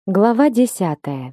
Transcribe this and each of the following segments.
Глава 10.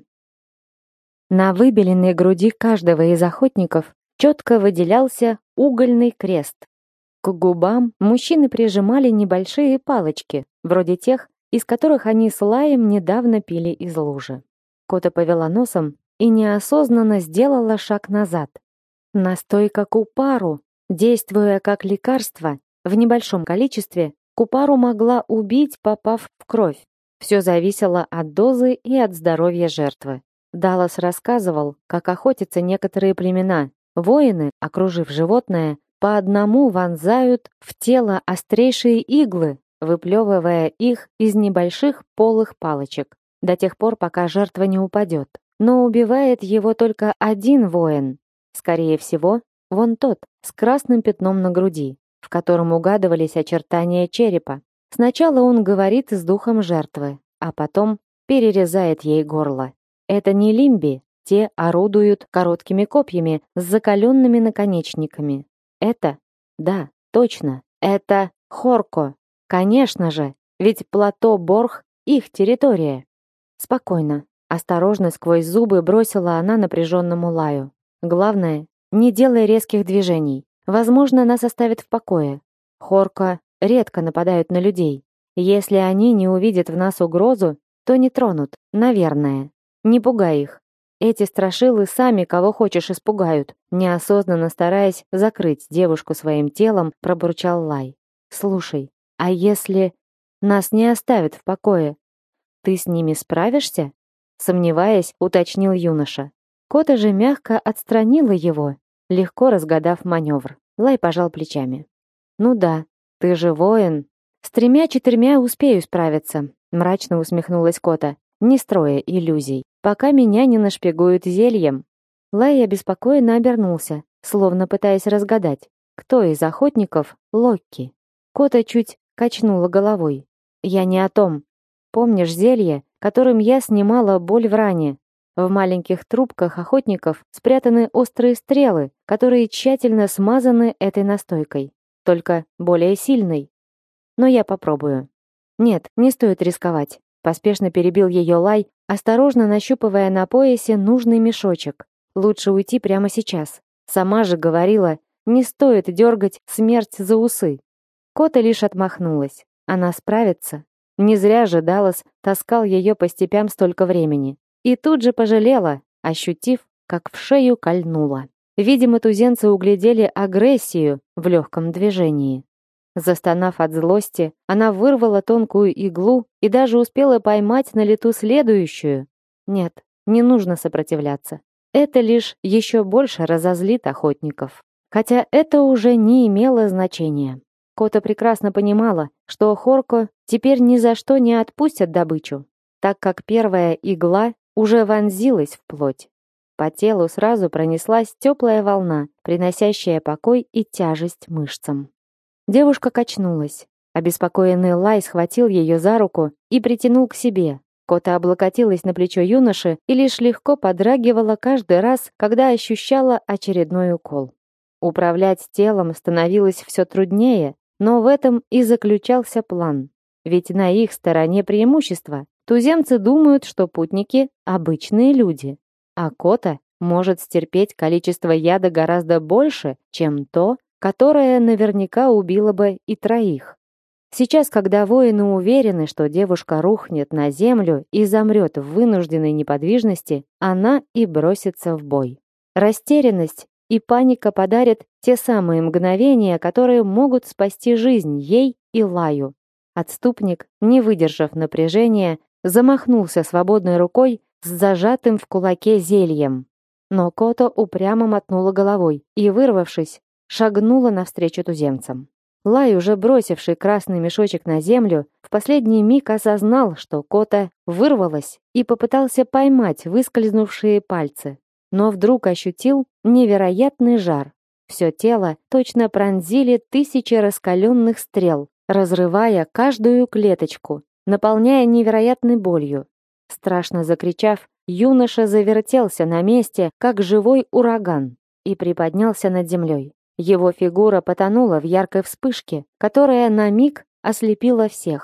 На выбеленной груди каждого из охотников четко выделялся угольный крест. К губам мужчины прижимали небольшие палочки, вроде тех, из которых они с Лаем недавно пили из лужи. Кота повела носом и неосознанно сделала шаг назад. Настойка купару, действуя как лекарство, в небольшом количестве, купару могла убить, попав в кровь. Все зависело от дозы и от здоровья жертвы. Даллас рассказывал, как охотятся некоторые племена. Воины, окружив животное, по одному вонзают в тело острейшие иглы, выплевывая их из небольших полых палочек, до тех пор, пока жертва не упадет. Но убивает его только один воин. Скорее всего, вон тот, с красным пятном на груди, в котором угадывались очертания черепа. Сначала он говорит с духом жертвы, а потом перерезает ей горло. Это не лимби, те орудуют короткими копьями с закаленными наконечниками. Это, да, точно, это хорко. Конечно же, ведь плато Борх — их территория. Спокойно, осторожно сквозь зубы бросила она напряженному Лаю. Главное, не делай резких движений. Возможно, нас оставят в покое. Хорко редко нападают на людей. Если они не увидят в нас угрозу, то не тронут, наверное. Не пугай их. Эти страшилы сами кого хочешь испугают. Неосознанно стараясь закрыть девушку своим телом, пробурчал Лай. Слушай, а если нас не оставят в покое, ты с ними справишься? Сомневаясь, уточнил юноша. Кота же мягко отстранила его, легко разгадав маневр. Лай пожал плечами. Ну да, ты же воин. С 3-4 успею справиться, мрачно усмехнулась Кота, не строя иллюзий, пока меня не нашпигуют зельем. Лай обеспокоенно обернулся, словно пытаясь разгадать, кто из охотников Локки. Кота чуть качнула головой. Я не о том. Помнишь зелье, которым я снимала боль в ране? В маленьких трубках охотников спрятаны острые стрелы, которые тщательно смазаны этой настойкой, только более сильной. Но я попробую. Нет, не стоит рисковать. Поспешно перебил ее Лай, осторожно нащупывая на поясе нужный мешочек. Лучше уйти прямо сейчас. Сама же говорила, не стоит дергать смерть за усы. Кота лишь отмахнулась. Она справится. Не зря же Даллас таскал ее по степям столько времени. И тут же пожалела, ощутив, как в шею кольнуло. Видимо, туземцы углядели агрессию в легком движении. Застонав от злости, она вырвала тонкую иглу и даже успела поймать на лету следующую. Нет, не нужно сопротивляться. Это лишь еще больше разозлит охотников. Хотя это уже не имело значения. Кота прекрасно понимала, что Хорко теперь ни за что не отпустят добычу, так как первая игла уже вонзилась в плоть. По телу сразу пронеслась теплая волна, приносящая покой и тяжесть мышцам. Девушка качнулась. Обеспокоенный Лай схватил ее за руку и притянул к себе. Кота облокотилась на плечо юноши и лишь легко подрагивала каждый раз, когда ощущала очередной укол. Управлять телом становилось все труднее, но в этом и заключался план. Ведь на их стороне преимущество. Туземцы думают, что путники — обычные люди, а Кота может стерпеть количество яда гораздо больше, чем то, которое наверняка убило бы и 3. Сейчас, когда воины уверены, что девушка рухнет на землю и замрет в вынужденной неподвижности, она и бросится в бой. Растерянность и паника подарят те самые мгновения, которые могут спасти жизнь ей и Лаю. Отступник, не выдержав напряжения, замахнулся свободной рукой с зажатым в кулаке зельем. Но Кота упрямо мотнула головой и, вырвавшись, шагнула навстречу туземцам. Лай, уже бросивший красный мешочек на землю, в последний миг осознал, что Кота вырвалась и попытался поймать выскользнувшие пальцы. Но вдруг ощутил невероятный жар. Все тело точно пронзили 1000 раскаленных стрел, разрывая каждую клеточку, наполняя невероятной болью. Страшно закричав, юноша завертелся на месте, как живой ураган, и приподнялся над землей. Его фигура потонула в яркой вспышке, которая на миг ослепила всех.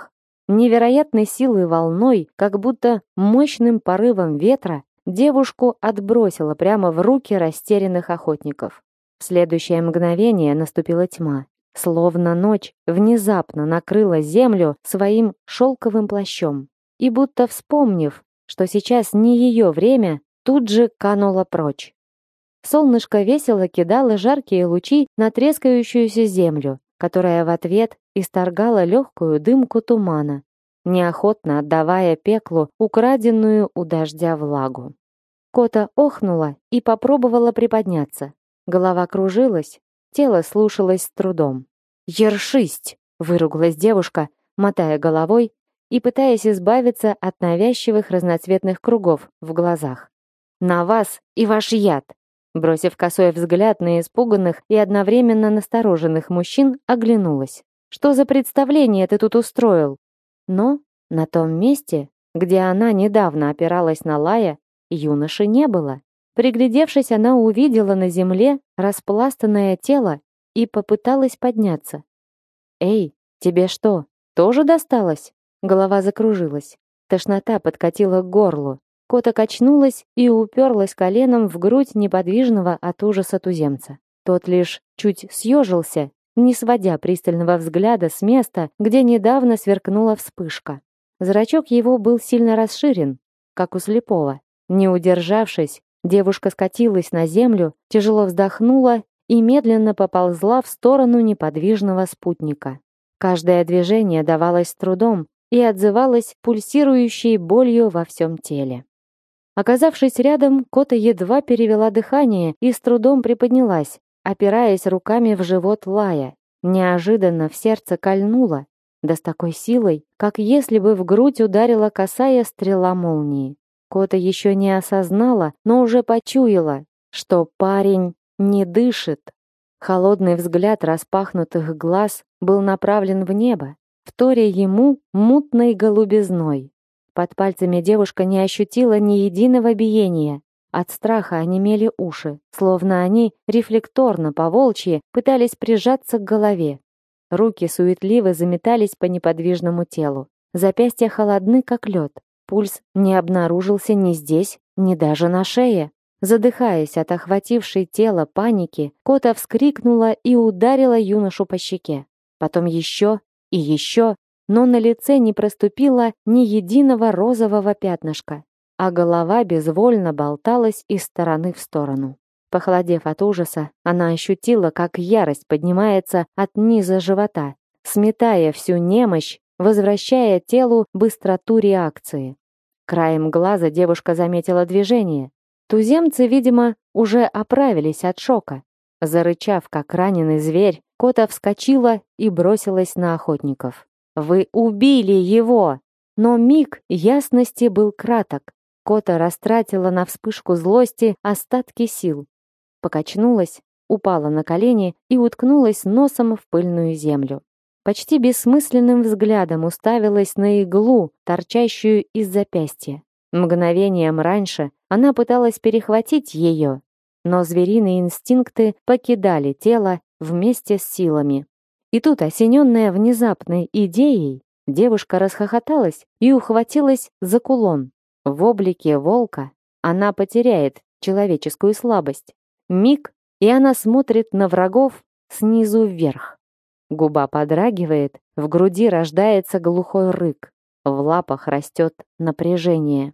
невероятной силой волной, как будто мощным порывом ветра, девушку отбросило прямо в руки растерянных охотников. В следующее мгновение наступила тьма. Словно ночь внезапно накрыла землю своим шелковым плащом. И будто вспомнив, что сейчас не ее время, тут же канула прочь. Солнышко весело кидало жаркие лучи на трескающуюся землю, которая в ответ исторгала легкую дымку тумана, неохотно отдавая пеклу украденную у дождя влагу. Кота охнула и попробовала приподняться. Голова кружилась, тело слушалось с трудом. «Ершисть!» — выругалась девушка, мотая головой и пытаясь избавиться от навязчивых разноцветных кругов в глазах. «На вас и ваш яд!» Бросив косой взгляд на испуганных и одновременно настороженных мужчин, оглянулась. «Что за представление ты тут устроил?» Но на том месте, где она недавно опиралась на Лая, юноши не было. Приглядевшись, она увидела на земле распластанное тело и попыталась подняться. «Эй, тебе что, тоже досталось?» Голова закружилась. Тошнота подкатила к горлу. Кота качнулась и уперлась коленом в грудь неподвижного от ужаса туземца. Тот лишь чуть съежился, не сводя пристального взгляда с места, где недавно сверкнула вспышка. Зрачок его был сильно расширен, как у слепого. Не удержавшись, девушка скатилась на землю, тяжело вздохнула и медленно поползла в сторону неподвижного спутника. Каждое движение давалось с трудом и отзывалось пульсирующей болью во всем теле. Оказавшись рядом, Кота едва перевела дыхание и с трудом приподнялась, опираясь руками в живот Лая. Неожиданно в сердце кольнуло, да с такой силой, как если бы в грудь ударила косая стрела молнии. Кота еще не осознала, но уже почуяла, что парень не дышит. Холодный взгляд распахнутых глаз был направлен в небо, вторя ему мутной голубизной. Под пальцами девушка не ощутила ни единого биения. От страха онемели уши, словно они рефлекторно по-волчьи пытались прижаться к голове. Руки суетливо заметались по неподвижному телу. Запястья холодны, как лед. Пульс не обнаружился ни здесь, ни даже на шее. Задыхаясь от охватившей тело паники, Кота вскрикнула и ударила юношу по щеке. Потом еще и еще, но на лице не проступило ни единого розового пятнышка, а голова безвольно болталась из стороны в сторону. Похолодев от ужаса, она ощутила, как ярость поднимается от низа живота, сметая всю немощь, возвращая телу быстроту реакции. Краем глаза девушка заметила движение. Туземцы, видимо, уже оправились от шока. Зарычав, как раненый зверь, Кота вскочила и бросилась на охотников. «Вы убили его!» Но миг ясности был краток. Кота растратила на вспышку злости остатки сил. Покачнулась, упала на колени и уткнулась носом в пыльную землю. Почти бессмысленным взглядом уставилась на иглу, торчащую из запястья. Мгновением раньше она пыталась перехватить ее, но звериные инстинкты покидали тело вместе с силами. И тут, осененная внезапной идеей, девушка расхохоталась и ухватилась за кулон. В облике волка она потеряет человеческую слабость. Миг, и она смотрит на врагов снизу вверх. Губа подрагивает, в груди рождается глухой рык, в лапах растет напряжение.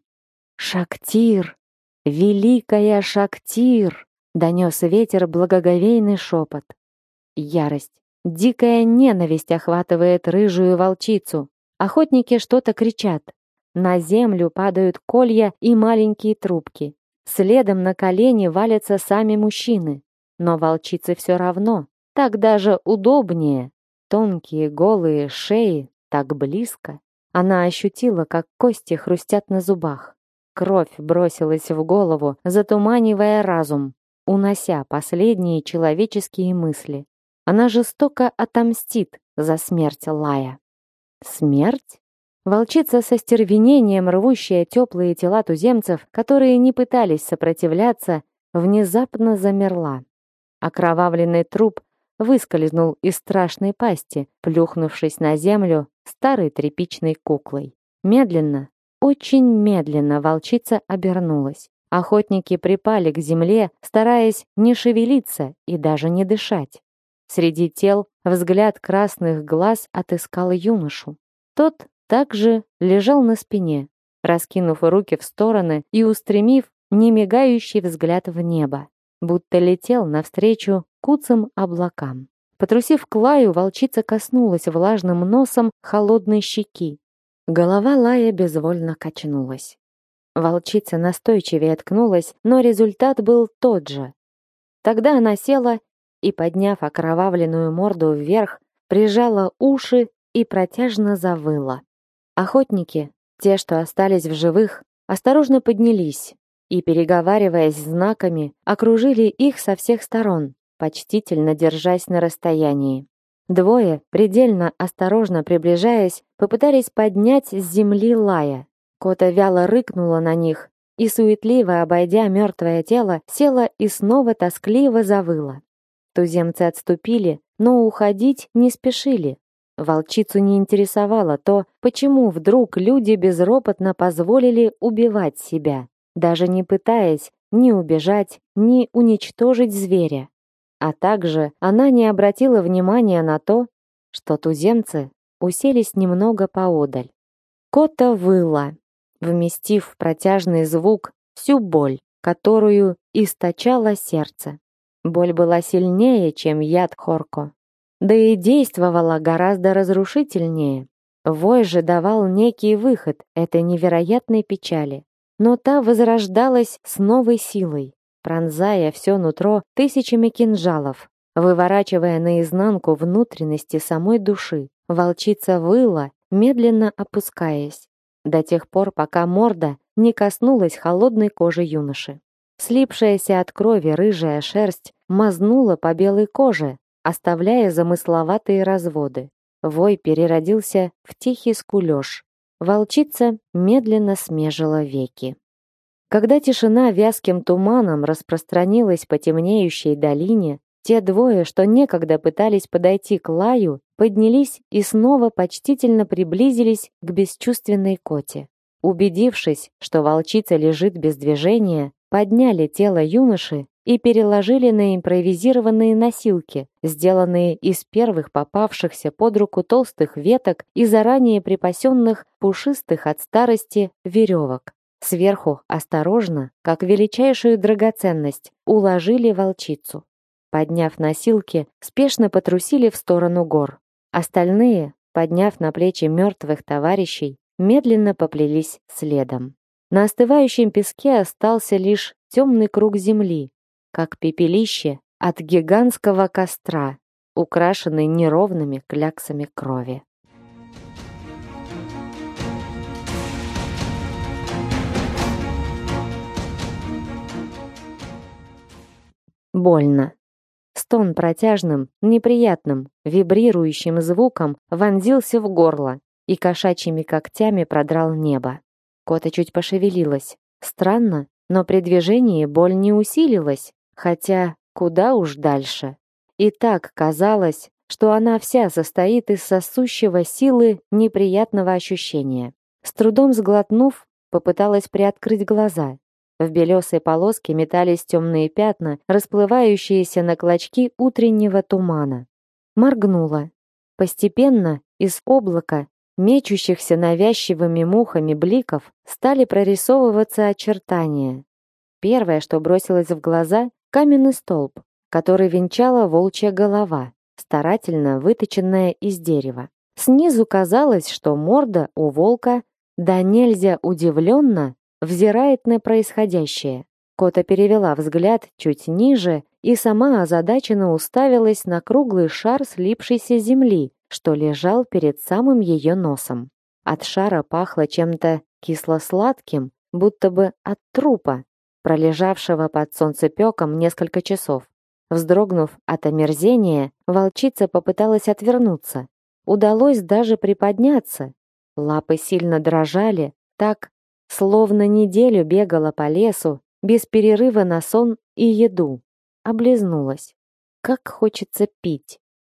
«Шактир! Великая Шактир!» — донес ветер благоговейный шепот. Ярость, дикая ненависть охватывает рыжую волчицу. Охотники что-то кричат. На землю падают колья и маленькие трубки. Следом на колени валятся сами мужчины. Но волчице все равно. Так даже удобнее. Тонкие голые шеи так близко. Она ощутила, как кости хрустят на зубах. Кровь бросилась в голову, затуманивая разум, унося последние человеческие мысли. Она жестоко отомстит за смерть Лая. Смерть? Волчица со стервенением, рвущая теплые тела туземцев, которые не пытались сопротивляться, внезапно замерла. Окровавленный труп выскользнул из страшной пасти, плюхнувшись на землю старой тряпичной куклой. Медленно, очень медленно волчица обернулась. Охотники припали к земле, стараясь не шевелиться и даже не дышать. Среди тел взгляд красных глаз отыскал юношу. Тот также лежал на спине, раскинув руки в стороны и устремив немигающий взгляд в небо, будто летел навстречу куцым облакам. Потрусив к лаю, волчица коснулась влажным носом холодной щеки. Голова лая безвольно качнулась. Волчица настойчивее ткнулась, но результат был тот же. Тогда она села и, подняв окровавленную морду вверх, прижала уши и протяжно завыла. Охотники, те, что остались в живых, осторожно поднялись и, переговариваясь знаками, окружили их со всех сторон, почтительно держась на расстоянии. Двое, предельно осторожно приближаясь, попытались поднять с земли лая. Кота вяло рыкнула на них и, суетливо обойдя мертвое тело, села и снова тоскливо завыла. Туземцы отступили, но уходить не спешили. Волчицу не интересовало то, почему вдруг люди безропотно позволили убивать себя, даже не пытаясь ни убежать, ни уничтожить зверя. А также она не обратила внимания на то, что туземцы уселись немного поодаль. Кота выла, вместив в протяжный звук всю боль, которую источало сердце. Боль была сильнее, чем яд Хорко, да и действовала гораздо разрушительнее. Вой же давал некий выход этой невероятной печали, но та возрождалась с новой силой, пронзая все нутро тысячами кинжалов, выворачивая наизнанку внутренности самой души. Волчица выла, медленно опускаясь, до тех пор, пока морда не коснулась холодной кожи юноши. Слипшаяся от крови рыжая шерсть мазнула по белой коже, оставляя замысловатые разводы. Вой переродился в тихий скулёж. Волчица медленно смежила веки. Когда тишина вязким туманом распространилась по темнеющей долине, те двое, что некогда пытались подойти к лаю, поднялись и снова почтительно приблизились к бесчувственной коте. Убедившись, что волчица лежит без движения, подняли тело юноши и переложили на импровизированные носилки, сделанные из первых попавшихся под руку толстых веток и заранее припасенных пушистых от старости веревок. Сверху осторожно, как величайшую драгоценность, уложили волчицу. Подняв носилки, спешно потрусили в сторону гор. Остальные, подняв на плечи мертвых товарищей, медленно поплелись следом. На остывающем песке остался лишь темный круг земли, как пепелище от гигантского костра, украшенный неровными кляксами крови. Больно. Стон протяжным, неприятным, вибрирующим звуком вонзился в горло и кошачьими когтями продрал небо. Кота чуть пошевелилась. Странно, но при движении боль не усилилась, хотя куда уж дальше. И так казалось, что она вся состоит из сосущего силы неприятного ощущения. С трудом сглотнув, попыталась приоткрыть глаза. В белесой полоске метались темные пятна, расплывающиеся на клочки утреннего тумана. Моргнула. Постепенно из облака, мечущихся навязчивыми мухами бликов, стали прорисовываться очертания. Первое, что бросилось в глаза, каменный столб, который венчала волчья голова, старательно выточенная из дерева. Снизу казалось, что морда у волка да нельзя удивленно взирает на происходящее. Кота перевела взгляд чуть ниже и сама озадаченно уставилась на круглый шар слипшейся земли, что лежал перед самым ее носом. От шара пахло чем-то кисло-сладким, будто бы от трупа, пролежавшего под солнцепеком несколько часов. Вздрогнув от омерзения, волчица попыталась отвернуться. Удалось даже приподняться. Лапы сильно дрожали, так, словно неделю бегала по лесу, без перерыва на сон и еду. Облизнулась. Как хочется пить.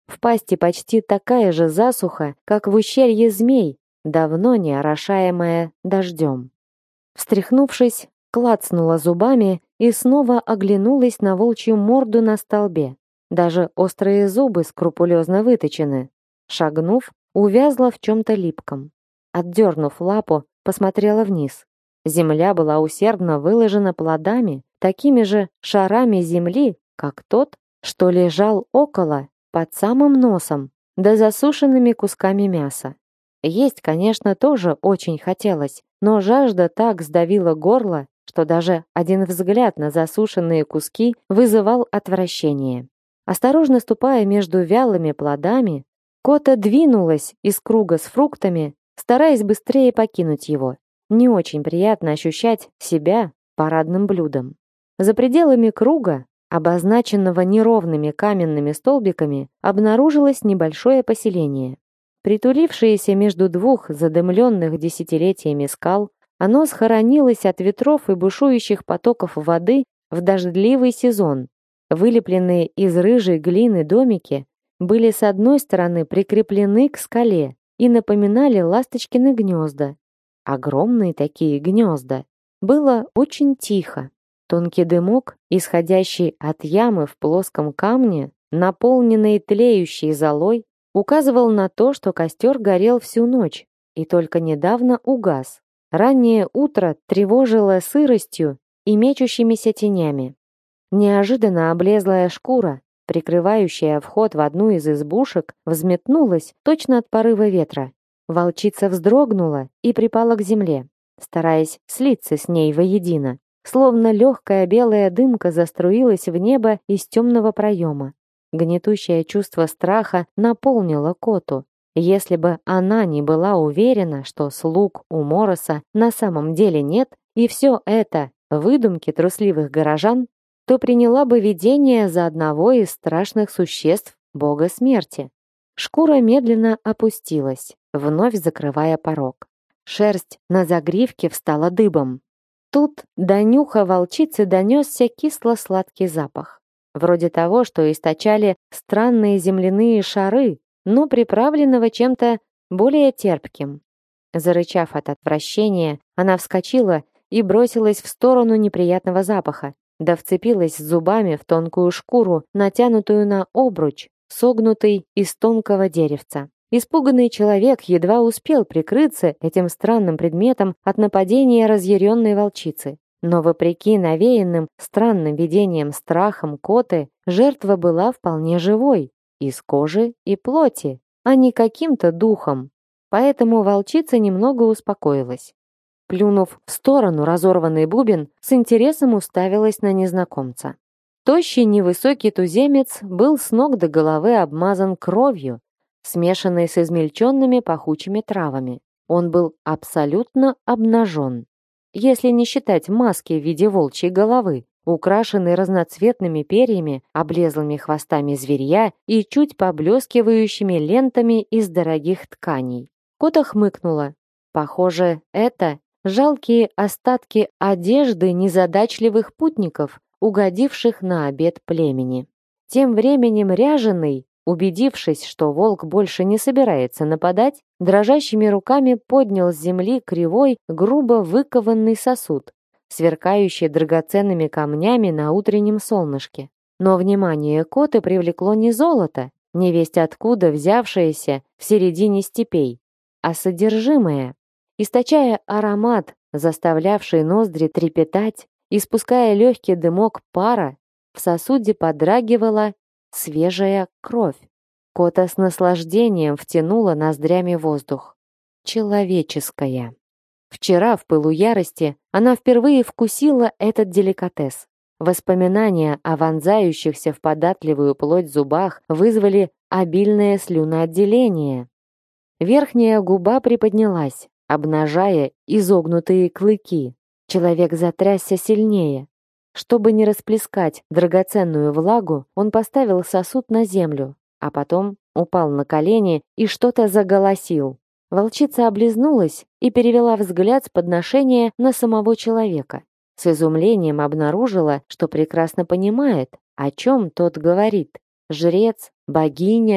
В пасти почти такая же засуха, как в ущелье змей, давно не орошаемая дождем. Встряхнувшись, клацнула зубами и снова оглянулась на волчью морду на столбе. Даже острые зубы скрупулезно выточены. Шагнув, увязла в чем-то липком. Отдернув лапу, посмотрела вниз. Земля была усердно выложена плодами, такими же шарами земли, как тот, что лежал около, под самым носом, да засушенными кусками мяса. Есть, конечно, тоже очень хотелось, но жажда так сдавила горло, что даже один взгляд на засушенные куски вызывал отвращение. Осторожно ступая между вялыми плодами, Кота двинулась из круга с фруктами, стараясь быстрее покинуть его. Не очень приятно ощущать себя парадным блюдом. За пределами круга, обозначенного неровными каменными столбиками, обнаружилось небольшое поселение. Притулившееся между двух задымленных десятилетиями скал, оно схоронилось от ветров и бушующих потоков воды в дождливый сезон. Вылепленные из рыжей глины домики были с одной стороны прикреплены к скале и напоминали ласточкины гнезда. Огромные такие гнезда. Было очень тихо. Тонкий дымок, исходящий от ямы в плоском камне, наполненный тлеющей золой, указывал на то, что костер горел всю ночь и только недавно угас. Раннее утро тревожило сыростью и мечущимися тенями. Неожиданно облезлая шкура, прикрывающая вход в одну из избушек, взметнулась точно от порыва ветра. Волчица вздрогнула и припала к земле, стараясь слиться с ней воедино. Словно легкая белая дымка заструилась в небо из темного проема. Гнетущее чувство страха наполнило Коту. Если бы она не была уверена, что слуг у Мороса на самом деле нет, и все это выдумки трусливых горожан, то приняла бы видение за одного из страшных существ бога смерти. Шкура медленно опустилась, вновь закрывая порог. Шерсть на загривке встала дыбом. Тут до нюха волчицы донесся кисло-сладкий запах. Вроде того, что источали странные земляные шары, но приправленного чем-то более терпким. Зарычав от отвращения, она вскочила и бросилась в сторону неприятного запаха, да вцепилась зубами в тонкую шкуру, натянутую на обруч, согнутый из тонкого деревца. Испуганный человек едва успел прикрыться этим странным предметом от нападения разъяренной волчицы. Но вопреки навеянным странным видениям страхом Коты, жертва была вполне живой, из кожи и плоти, а не каким-то духом. Поэтому волчица немного успокоилась. Плюнув в сторону разорванный бубен, с интересом уставилась на незнакомца. Тощий невысокий туземец был с ног до головы обмазан кровью, смешанной с измельченными пахучими травами. Он был абсолютно обнажен, если не считать маски в виде волчьей головы, украшенной разноцветными перьями, облезлыми хвостами зверья и чуть поблескивающими лентами из дорогих тканей. Кота хмыкнула. Похоже, это жалкие остатки одежды незадачливых путников, угодивших на обед племени. Тем временем ряженый, убедившись, что волк больше не собирается нападать, дрожащими руками поднял с земли кривой, грубо выкованный сосуд, сверкающий драгоценными камнями на утреннем солнышке. Но внимание Коты привлекло не золото, невесть откуда взявшееся в середине степей, а содержимое. Источая аромат, заставлявший ноздри трепетать, испуская легкий дымок пара, в сосуде подрагивала свежая кровь. Кота с наслаждением втянула ноздрями воздух. Человеческая. Вчера в пылу ярости она впервые вкусила этот деликатес. Воспоминания о вонзающихся в податливую плоть зубах вызвали обильное слюноотделение. Верхняя губа приподнялась, обнажая изогнутые клыки. Человек затрясся сильнее. Чтобы не расплескать драгоценную влагу, он поставил сосуд на землю, а потом упал на колени и что-то заголосил. Волчица облизнулась и перевела взгляд с подношения на самого человека. С изумлением обнаружила, что прекрасно понимает, о чем тот говорит. Жрец, богиня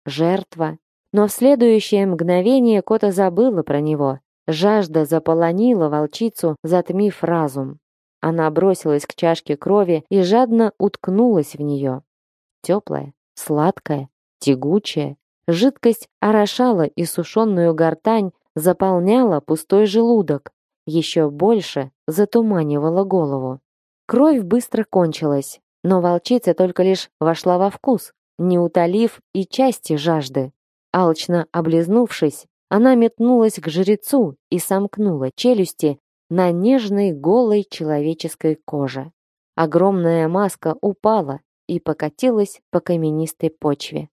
жертва. Но в следующее мгновение Кота забыла про него. Жажда заполонила волчицу, затмив разум. Она бросилась к чашке крови и жадно уткнулась в нее. Теплая, сладкая, тягучая. Жидкость орошала иссушенную гортань, заполняла пустой желудок. Еще больше затуманивала голову. Кровь быстро кончилась, но волчица только лишь вошла во вкус, не утолив и части жажды. Алчно облизнувшись, она метнулась к жрецу и сомкнула челюсти на нежной голой человеческой коже. Огромная маска упала и покатилась по каменистой почве.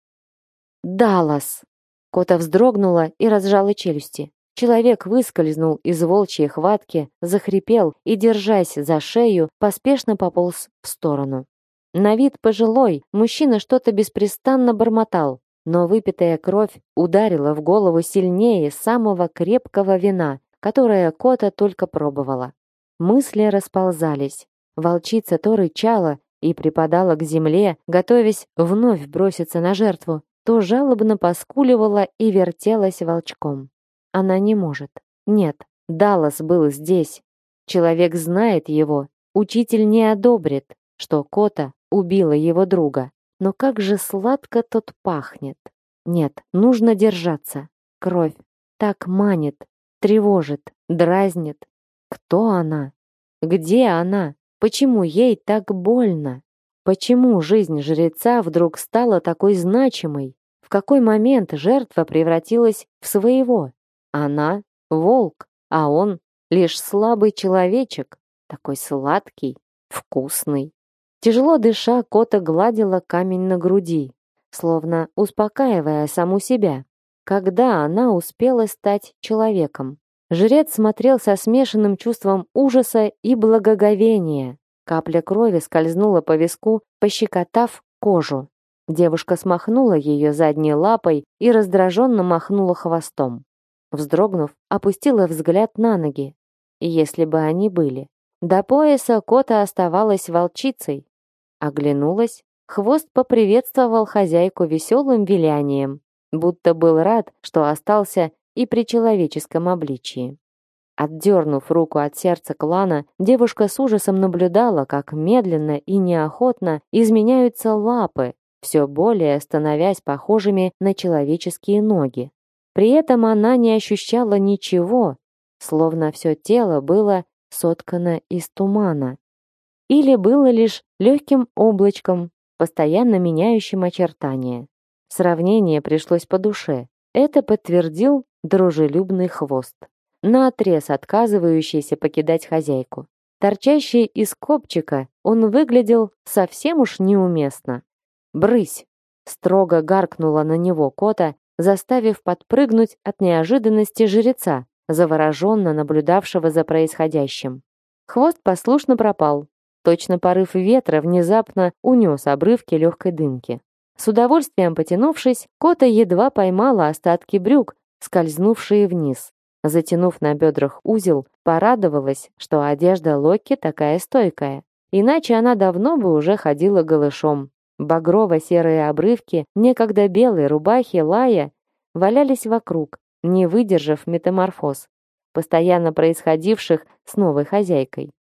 «Даллас!» Кота вздрогнула и разжала челюсти. Человек выскользнул из волчьей хватки, захрипел и, держась за шею, поспешно пополз в сторону. На вид пожилой, мужчина что-то беспрестанно бормотал, но выпитая кровь ударила в голову сильнее самого крепкого вина, которое Кота только пробовала. Мысли расползались. Волчица то рычала и припадала к земле, готовясь вновь броситься на жертву, то жалобно поскуливала и вертелась волчком. Она не может. Нет, Даллас был здесь. Человек знает его. Учитель не одобрит, что Кота убила его друга. Но как же сладко тот пахнет. Нет, нужно держаться. Кровь так манит, тревожит, дразнит. Кто она? Где она? Почему ей так больно? Почему жизнь жреца вдруг стала такой значимой? В какой момент жертва превратилась в своего? Она — волк, а он — лишь слабый человечек, такой сладкий, вкусный. Тяжело дыша, Кота гладила камень на груди, словно успокаивая саму себя. Когда она успела стать человеком? Жрец смотрел со смешанным чувством ужаса и благоговения. Капля крови скользнула по виску, пощекотав кожу. Девушка смахнула ее задней лапой и раздраженно махнула хвостом. Вздрогнув, опустила взгляд на ноги. Если бы они были. До пояса Кота оставалась волчицей. Оглянулась, хвост поприветствовал хозяйку веселым вилянием, будто был рад, что остался и при человеческом обличии. Отдернув руку от сердца клана, девушка с ужасом наблюдала, как медленно и неохотно изменяются лапы, все более становясь похожими на человеческие ноги. При этом она не ощущала ничего, словно все тело было соткано из тумана. Или было лишь легким облачком, постоянно меняющим очертания. Сравнение пришлось по душе. Это подтвердил дружелюбный хвост, наотрез отказывающийся покидать хозяйку. Торчащий из копчика, он выглядел совсем уж неуместно. «Брысь!» — строго гаркнула на него Кота, заставив подпрыгнуть от неожиданности жреца, завороженно наблюдавшего за происходящим. Хвост послушно пропал. Точно порыв ветра внезапно унес обрывки легкой дымки. С удовольствием потянувшись, Кота едва поймала остатки брюк, скользнувшие вниз. Затянув на бедрах узел, порадовалась, что одежда Локи такая стойкая. Иначе она давно бы уже ходила голышом. Багрово-серые обрывки некогда белой рубахи Лая валялись вокруг, не выдержав метаморфоз, постоянно происходивших с новой хозяйкой.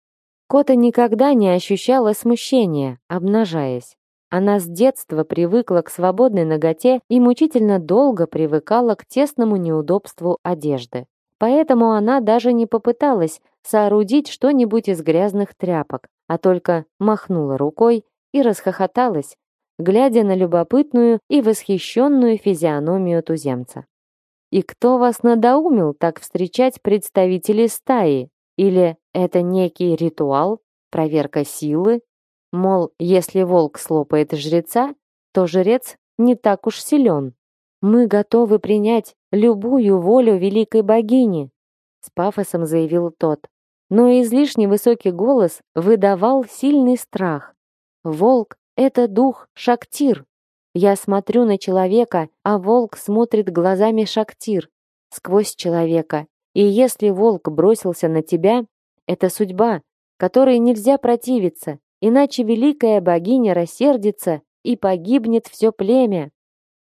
Кота никогда не ощущала смущения, обнажаясь. Она с детства привыкла к свободной наготе и мучительно долго привыкала к тесному неудобству одежды. Поэтому она даже не попыталась соорудить что-нибудь из грязных тряпок, а только махнула рукой и расхохоталась, глядя на любопытную и восхищенную физиономию туземца. «И кто вас надоумил так встречать представителей стаи? Или это некий ритуал, проверка силы? Мол, если волк слопает жреца, то жрец не так уж силен. Мы готовы принять любую волю великой богини», с пафосом заявил тот. Но излишне высокий голос выдавал сильный страх. «Волк — это дух Шактир. Я смотрю на человека, а волк смотрит глазами Шактир, сквозь человека. И если волк бросился на тебя, это судьба, которой нельзя противиться, иначе великая богиня рассердится и погибнет все племя».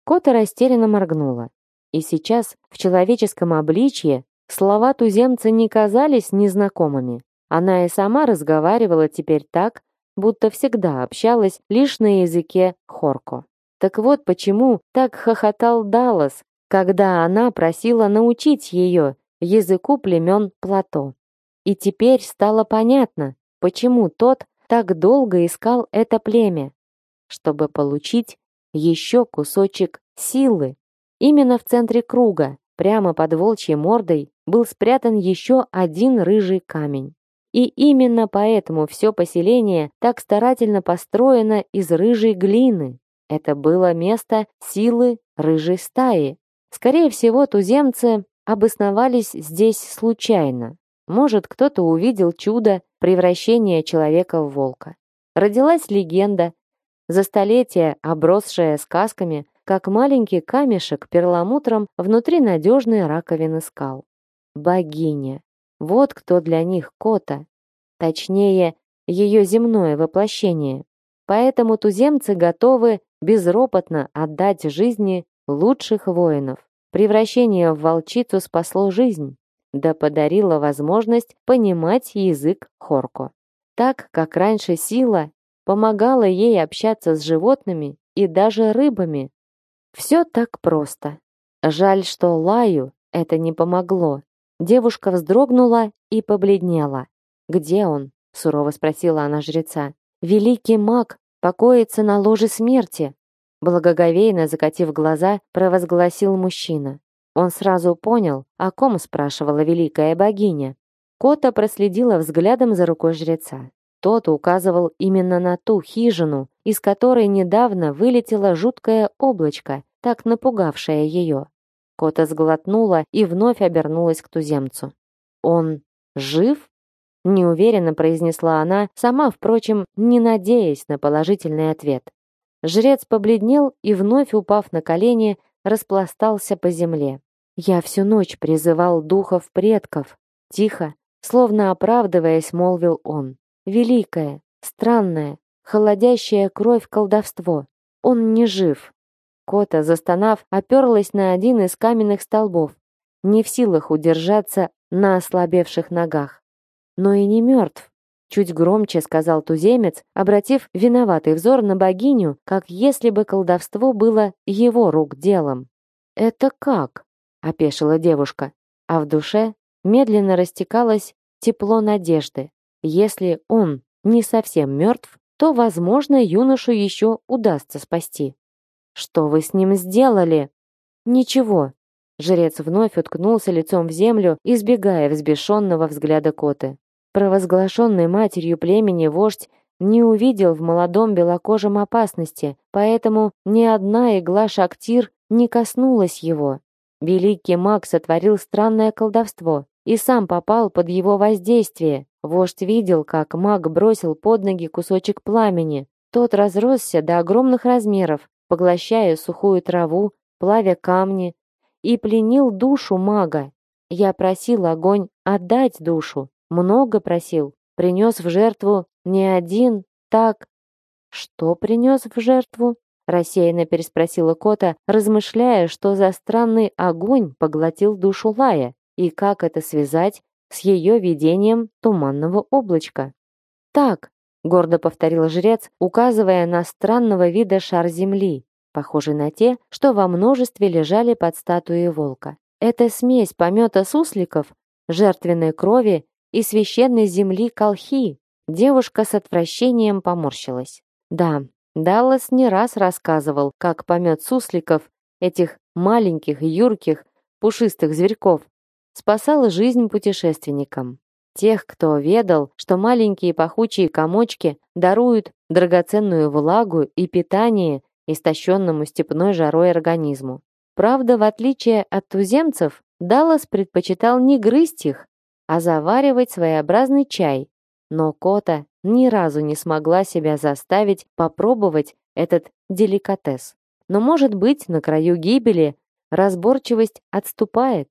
Кота растерянно моргнула. И сейчас в человеческом обличье слова туземца не казались незнакомыми. Она и сама разговаривала теперь так, будто всегда общалась лишь на языке хорко. Так вот почему так хохотал Даллас, когда она просила научить ее языку племен Плато. И теперь стало понятно, почему тот так долго искал это племя, чтобы получить еще кусочек силы. Именно в центре круга, прямо под волчьей мордой, был спрятан еще один рыжий камень. И именно поэтому все поселение так старательно построено из рыжей глины. Это было место силы рыжей стаи. Скорее всего, туземцы обосновались здесь случайно. Может, кто-то увидел чудо превращения человека в волка. Родилась легенда, за столетия обросшая сказками, как маленький камешек перламутром внутри надежной раковины скал. Богиня. Вот кто для них Кота. Точнее, ее земное воплощение. Поэтому туземцы готовы безропотно отдать жизни лучших воинов. Превращение в волчицу спасло жизнь, да подарило возможность понимать язык хорко. Так, как раньше сила помогала ей общаться с животными и даже рыбами. Все так просто. Жаль, что Лаю это не помогло. Девушка вздрогнула и побледнела. «Где он?» — сурово спросила она жреца. «Великий маг покоится на ложе смерти», — благоговейно закатив глаза, провозгласил мужчина. Он сразу понял, о ком спрашивала великая богиня. Кота проследила взглядом за рукой жреца. Тот указывал именно на ту хижину, из которой недавно вылетело жуткое облачко, так напугавшее ее. Кота сглотнула и вновь обернулась к туземцу. «Он жив?» — неуверенно произнесла она, сама, впрочем, не надеясь на положительный ответ. Жрец побледнел и, вновь упав на колени, распластался по земле. «Я всю ночь призывал духов предков», — тихо, словно оправдываясь, молвил он. «Великое, странное, холодящее кровь колдовство. Он не жив». Кота, застонав, оперлась на один из каменных столбов, не в силах удержаться на ослабевших ногах. «Но и не мертв», — чуть громче сказал туземец, обратив виноватый взор на богиню, как если бы колдовство было его рук делом. «Это как?» — опешила девушка, а в душе медленно растекалось тепло надежды. Если он не совсем мертв, то, возможно, юношу еще удастся спасти. «Что вы с ним сделали?» «Ничего». Жрец вновь уткнулся лицом в землю, избегая взбешенного взгляда Коты. Провозглашенный матерью племени вождь не увидел в молодом белокожем опасности, поэтому ни одна игла шактир не коснулась его. Великий маг сотворил странное колдовство и сам попал под его воздействие. Вождь видел, как маг бросил под ноги кусочек пламени. Тот разросся до огромных размеров, поглощая сухую траву, плавя камни, и пленил душу мага. Я просил огонь отдать душу, много просил, принес в жертву не один, так... «Что принес в жертву?» — рассеянно переспросила Кота, размышляя, что за странный огонь поглотил душу Лая, и как это связать с ее видением туманного облачка. «Так», — гордо повторил жрец, указывая на странного вида шар земли, похожий на те, что во множестве лежали под статуей волка. Это смесь помета сусликов, жертвенной крови и священной земли колхи. Девушка с отвращением поморщилась. Да, Даллас не раз рассказывал, как помет сусликов, этих маленьких, юрких, пушистых зверьков, спасал жизнь путешественникам. Тех, кто ведал, что маленькие пахучие комочки даруют драгоценную влагу и питание истощенному степной жарой организму. Правда, в отличие от туземцев, Даллас предпочитал не грызть их, а заваривать своеобразный чай. Но Кота ни разу не смогла себя заставить попробовать этот деликатес. Но, может быть, на краю гибели разборчивость отступает.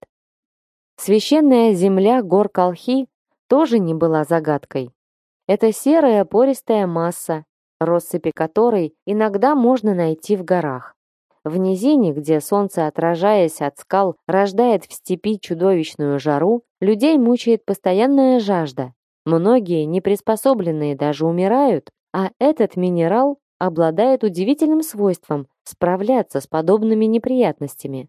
Священная земля гор Колхи тоже не была загадкой. Это серая пористая масса, россыпи которой иногда можно найти в горах. В низине, где солнце, отражаясь от скал, рождает в степи чудовищную жару, людей мучает постоянная жажда. Многие, неприспособленные, даже умирают, а этот минерал обладает удивительным свойством справляться с подобными неприятностями.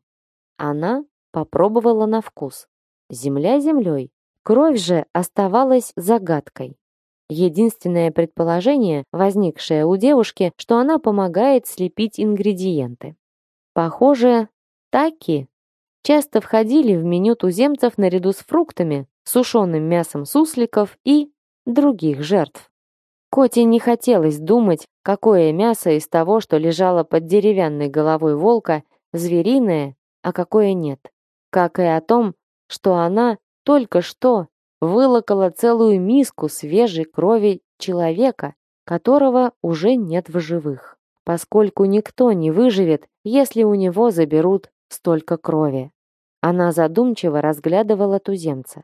Она попробовала на вкус. Земля землей. Кровь же оставалась загадкой. Единственное предположение, возникшее у девушки, что она помогает слепить ингредиенты. Похоже, таки часто входили в меню туземцев наряду с фруктами, сушеным мясом сусликов и других жертв. Коте не хотелось думать, какое мясо из того, что лежало под деревянной головой волка, звериное, а какое нет. Как и о том, что она только что вылокала целую миску свежей крови человека, которого уже нет в живых, поскольку никто не выживет, если у него заберут столько крови. Она задумчиво разглядывала туземца.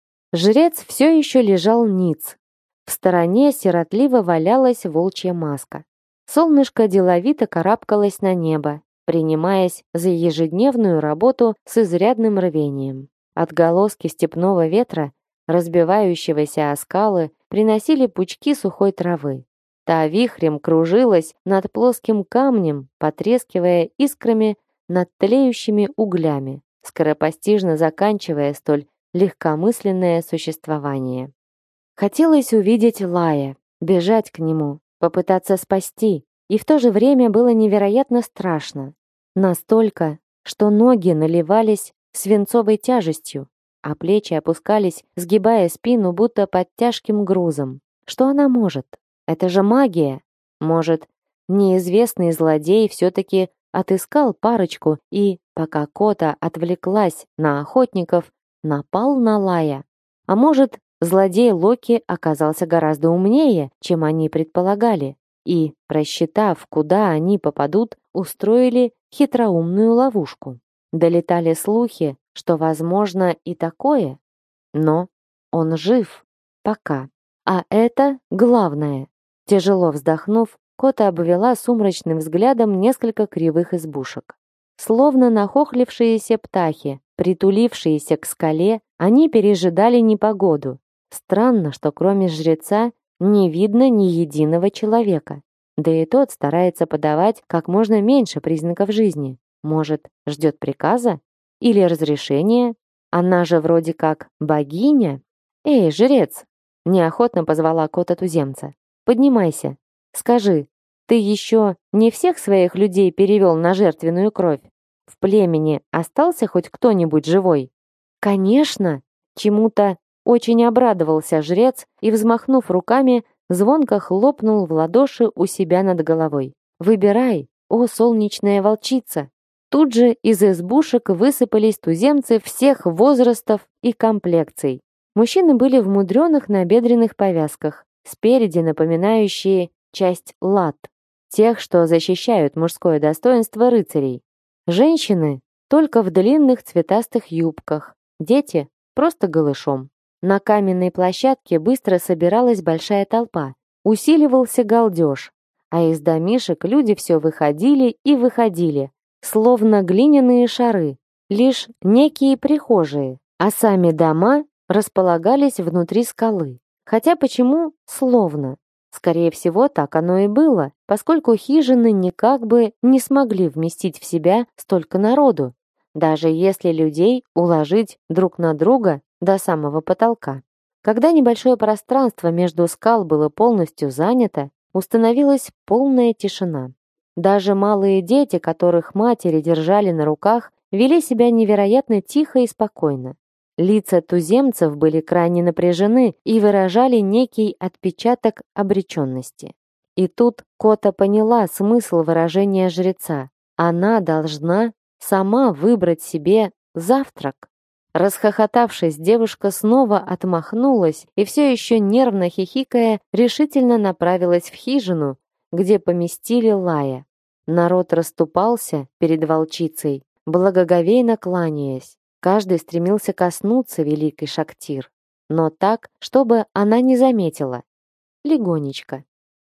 Жрец все еще лежал ниц. В стороне сиротливо валялась волчья маска. Солнышко деловито карабкалось на небо, принимаясь за ежедневную работу с изрядным рвением. Отголоски степного ветра, разбивающегося о скалы, приносили пучки сухой травы. Та вихрем кружилась над плоским камнем, потрескивая искрами над тлеющими углями, скоропостижно заканчивая столь легкомысленное существование. Хотелось увидеть Лая, бежать к нему, попытаться спасти, и в то же время было невероятно страшно. Настолько, что ноги наливались свинцовой тяжестью, а плечи опускались, сгибая спину, будто под тяжким грузом. Что она может? Это же магия! Может, неизвестный злодей все-таки отыскал парочку и, пока Кота отвлеклась на охотников, напал на Лая. А может, злодей Локи оказался гораздо умнее, чем они предполагали, и, просчитав, куда они попадут, устроили хитроумную ловушку. Долетали слухи, что возможно и такое, но он жив пока. А это главное. Тяжело вздохнув, Кота обвела сумрачным взглядом несколько кривых избушек. Словно нахохлившиеся птахи, притулившиеся к скале, они пережидали непогоду. Странно, что кроме жреца не видно ни единого человека. Да и тот старается подавать как можно меньше признаков жизни. Может, ждет приказа? Или разрешения? Она же вроде как богиня. «Эй, жрец!» — неохотно позвала Кота туземца. «Поднимайся. Скажи, ты еще не всех своих людей перевел на жертвенную кровь? В племени остался хоть кто-нибудь живой?» «Конечно!» — чему-то очень обрадовался жрец и, взмахнув руками, звонко хлопнул в ладоши у себя над головой. «Выбирай, о солнечная волчица!» Тут же из избушек высыпались туземцы всех возрастов и комплекций. Мужчины были в мудреных набедренных повязках, спереди напоминающие часть лат, тех, что защищают мужское достоинство рыцарей. Женщины только в длинных цветастых юбках, дети просто голышом. На каменной площадке быстро собиралась большая толпа, усиливался галдеж, а из домишек люди все выходили и выходили, словно глиняные шары, лишь некие прихожие, а сами дома располагались внутри скалы. Хотя почему словно? Скорее всего, так оно и было, поскольку хижины никак бы не смогли вместить в себя столько народу, даже если людей уложить друг на друга до самого потолка. Когда небольшое пространство между скал было полностью занято, установилась полная тишина. Даже малые дети, которых матери держали на руках, вели себя невероятно тихо и спокойно. Лица туземцев были крайне напряжены и выражали некий отпечаток обреченности. И тут Кота поняла смысл выражения жреца. Она должна сама выбрать себе завтрак. Расхохотавшись, девушка снова отмахнулась и все еще нервно хихикая, решительно направилась в хижину, где поместили Лая. Народ расступался перед волчицей, благоговейно кланяясь. Каждый стремился коснуться великой Шактир, но так, чтобы она не заметила. Легонечко.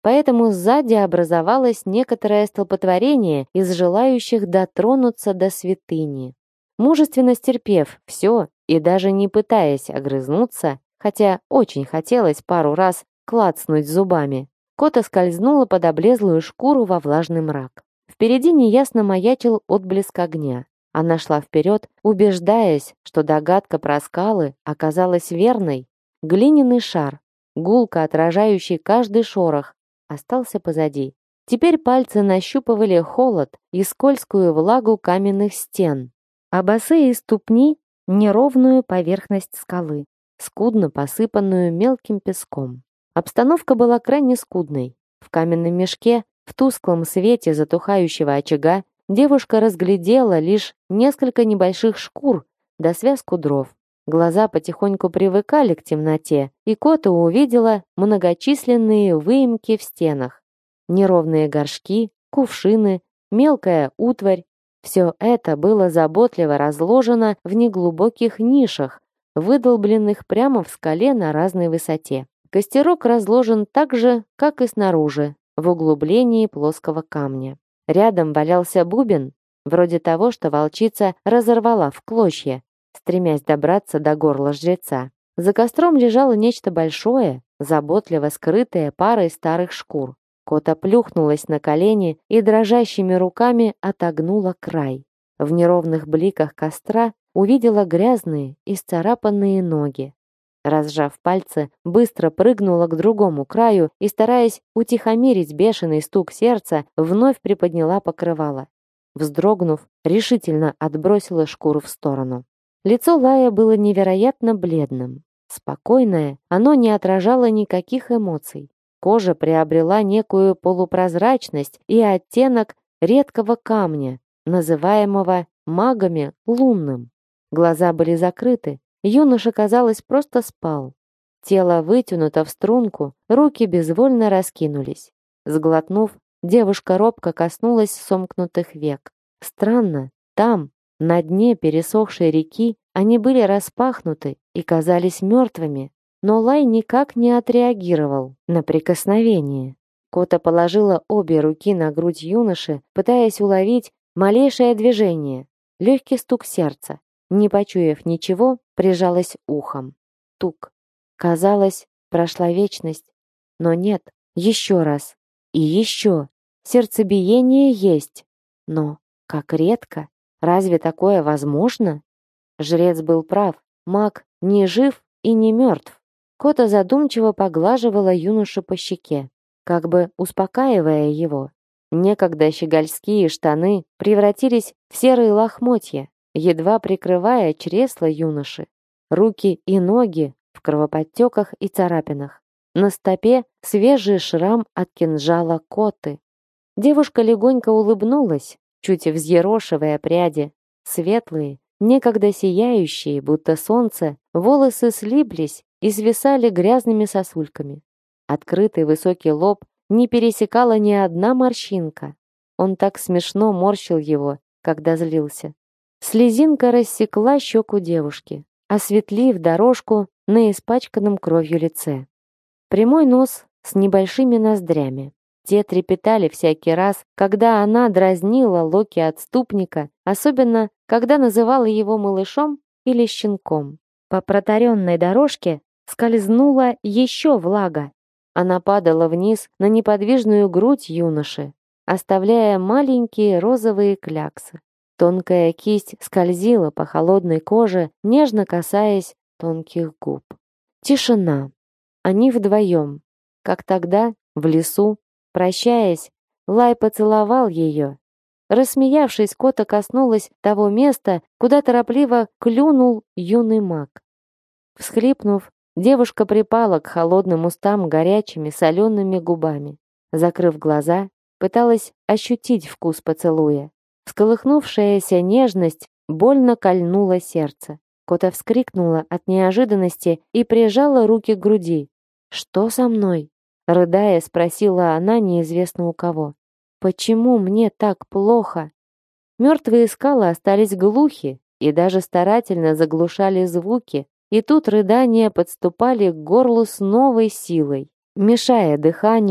поэтому сзади образовалось некоторое столпотворение из желающих дотронуться до святыни. Мужественно стерпев все и даже не пытаясь огрызнуться, хотя очень хотелось пару раз клацнуть зубами, Кота скользнула под облезлую шкуру во влажный мрак. Впереди неясно маячил отблеск огня. Она шла вперед, убеждаясь, что догадка про скалы оказалась верной. Глиняный шар, гулко отражающий каждый шорох, остался позади. Теперь пальцы нащупывали холод и скользкую влагу каменных стен, а босые ступни — неровную поверхность скалы, скудно посыпанную мелким песком. Обстановка была крайне скудной. В каменном мешке, в тусклом свете затухающего очага, девушка разглядела лишь несколько небольших шкур да связку дров. Глаза потихоньку привыкали к темноте, и Кота увидела многочисленные выемки в стенах. Неровные горшки, кувшины, мелкая утварь. Все это было заботливо разложено в неглубоких нишах, выдолбленных прямо в скале на разной высоте. Костерок разложен так же, как и снаружи, в углублении плоского камня. Рядом валялся бубен, вроде того, что волчица разорвала в клочья, стремясь добраться до горла жреца. За костром лежало нечто большое, заботливо скрытое парой старых шкур. Кота плюхнулась на колени и дрожащими руками отогнула край. В неровных бликах костра увидела грязные, исцарапанные ноги. Разжав пальцы, быстро прыгнула к другому краю и, стараясь утихомирить бешеный стук сердца, вновь приподняла покрывало. Вздрогнув, решительно отбросила шкуру в сторону. Лицо Лая было невероятно бледным. Спокойное, оно не отражало никаких эмоций. Кожа приобрела некую полупрозрачность и оттенок редкого камня, называемого магами лунным. Глаза были закрыты, юноша, казалось, просто спал. Тело вытянуто в струнку, руки безвольно раскинулись. Сглотнув, девушка робко коснулась сомкнутых век. Странно, там, на дне пересохшей реки, они были распахнуты и казались мертвыми, но Лай никак не отреагировал на прикосновение. Кота положила обе руки на грудь юноши, пытаясь уловить малейшее движение, легкий стук сердца. Не почуяв ничего, прижалась ухом. Тук. Казалось, прошла вечность. Но нет, еще раз. И еще. Сердцебиение есть. Но как редко. Разве такое возможно? Жрец был прав. Маг не жив и не мертв. Кота задумчиво поглаживала юношу по щеке, как бы успокаивая его. Некогда щегольские штаны превратились в серые лохмотья, едва прикрывая чресла юноши. Руки и ноги в кровоподтеках и царапинах. На стопе свежий шрам от кинжала Коты. Девушка легонько улыбнулась, чуть взъерошивая пряди. Светлые, некогда сияющие, будто солнце, волосы слиплись и свисали грязными сосульками. Открытый высокий лоб не пересекала ни одна морщинка. Он так смешно морщил его, когда злился. Слезинка рассекла щеку девушки, осветлив дорожку на испачканном кровью лице. Прямой нос с небольшими ноздрями. Те трепетали всякий раз, когда она дразнила Локи-отступника, особенно когда называла его малышом или щенком. По протаренной дорожке скользнула еще влага. Она падала вниз на неподвижную грудь юноши, оставляя маленькие розовые кляксы. Тонкая кисть скользила по холодной коже, нежно касаясь тонких губ. Тишина. Они вдвоем, как тогда, в лесу. Прощаясь, Лай поцеловал ее. Рассмеявшись, Кота коснулась того места, куда торопливо клюнул юный маг. Всхлипнув, девушка припала к холодным устам горячими солеными губами. Закрыв глаза, пыталась ощутить вкус поцелуя. Всколыхнувшаяся нежность больно кольнула сердце. Кота вскрикнула от неожиданности и прижала руки к груди. «Что со мной?» Рыдая, спросила она неизвестно у кого. «Почему мне так плохо?» Мертвые скалы остались глухи и даже старательно заглушали звуки, и тут рыдания подступали к горлу с новой силой, мешая дыханию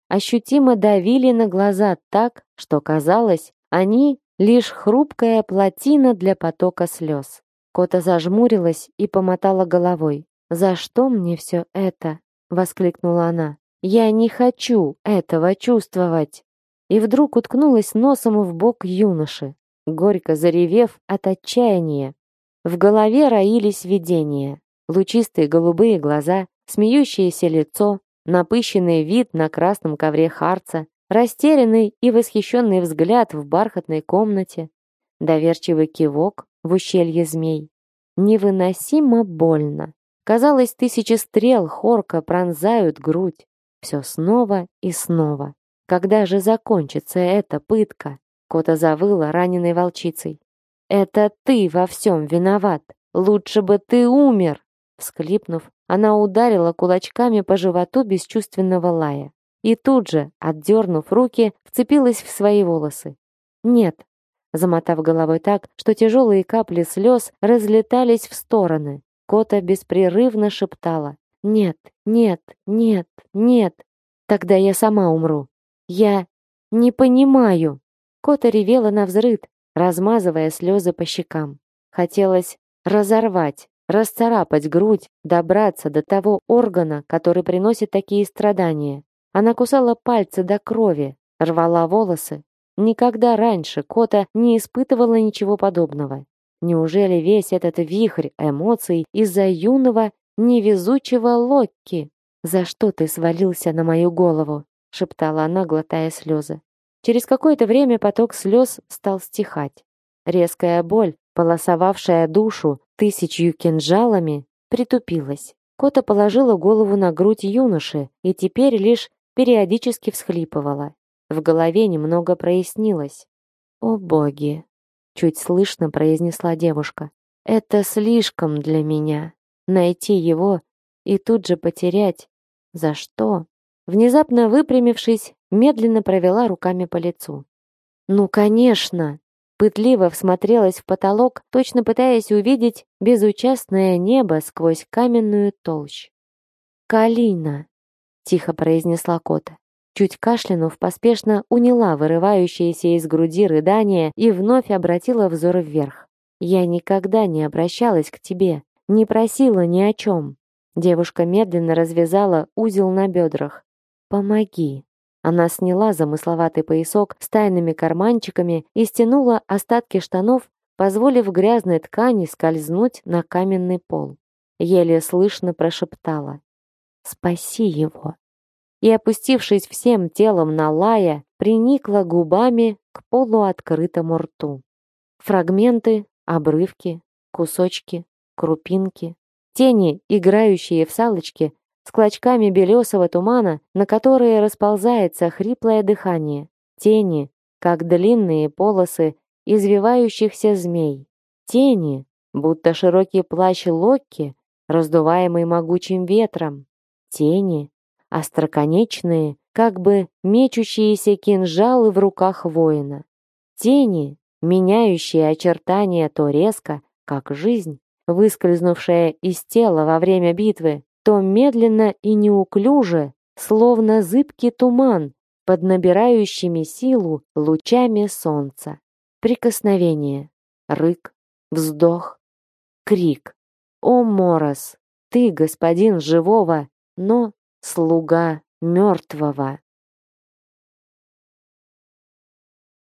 ощутимо давили на глаза так, что казалось, они лишь хрупкая плотина для потока слез. Кота зажмурилась и помотала головой. «За что мне все это?» — воскликнула она. «Я не хочу этого чувствовать!» И вдруг уткнулась носом в бок юноши, горько заревев от отчаяния. В голове роились видения. Лучистые голубые глаза, смеющееся лицо, напыщенный вид на красном ковре харца, растерянный и восхищенный взгляд в бархатной комнате, доверчивый кивок в ущелье змей. Невыносимо больно. Казалось, тысячи стрел хорка пронзают грудь. Все снова и снова. Когда же закончится эта пытка? Кота завыла раненой волчицей. «Это ты во всем виноват! Лучше бы ты умер!» Всхлипнув, она ударила кулачками по животу бесчувственного лая. И тут же, отдернув руки, вцепилась в свои волосы. «Нет», замотав головой так, что тяжелые капли слез разлетались в стороны, Кота беспрерывно шептала: «Нет, нет, нет, нет, тогда я сама умру. Я не понимаю». Кота ревела навзрыд, размазывая слезы по щекам. Хотелось разорвать, расцарапать грудь, добраться до того органа, который приносит такие страдания. Она кусала пальцы до крови, рвала волосы. Никогда раньше Кота не испытывала ничего подобного. Неужели весь этот вихрь эмоций из-за юного, невезучего Локки? «За что ты свалился на мою голову?» — шептала она, глотая слезы. Через какое-то время поток слез стал стихать. Резкая боль, полосовавшая душу тысячью кинжалами, притупилась. Кота положила голову на грудь юноши и теперь лишь периодически всхлипывала. В голове немного прояснилось. «О боги!» — чуть слышно произнесла девушка. «Это слишком для меня. Найти его и тут же потерять. За что?» Внезапно выпрямившись, медленно провела руками по лицу. «Ну, конечно!» Пытливо всмотрелась в потолок, точно пытаясь увидеть безучастное небо сквозь каменную толщу. «Калина!» — тихо произнесла Кота. Чуть кашлянув, поспешно уняла вырывающееся из груди рыдание и вновь обратила взор вверх. «Я никогда не обращалась к тебе, не просила ни о чем». Девушка медленно развязала узел на бедрах. «Помоги». Она сняла замысловатый поясок с тайными карманчиками и стянула остатки штанов, позволив грязной ткани скользнуть на каменный пол. Еле слышно прошептала: «Спаси его». И, опустившись всем телом на лая, приникла губами к полуоткрытому рту. Фрагменты, обрывки, кусочки, крупинки, тени, играющие в салочки, с клочками белесого тумана, на которые расползается хриплое дыхание. Тени, как длинные полосы извивающихся змей. Тени, будто широкий плащ Локки, раздуваемый могучим ветром. Тени, остроконечные, как бы мечущиеся кинжалы в руках воина. Тени, меняющие очертания то резко, как жизнь, выскользнувшая из тела во время битвы, то медленно и неуклюже, словно зыбкий туман под набирающими силу лучами солнца. Прикосновение, рык, вздох, крик. «О, Морос, ты господин живого, но слуга мертвого!»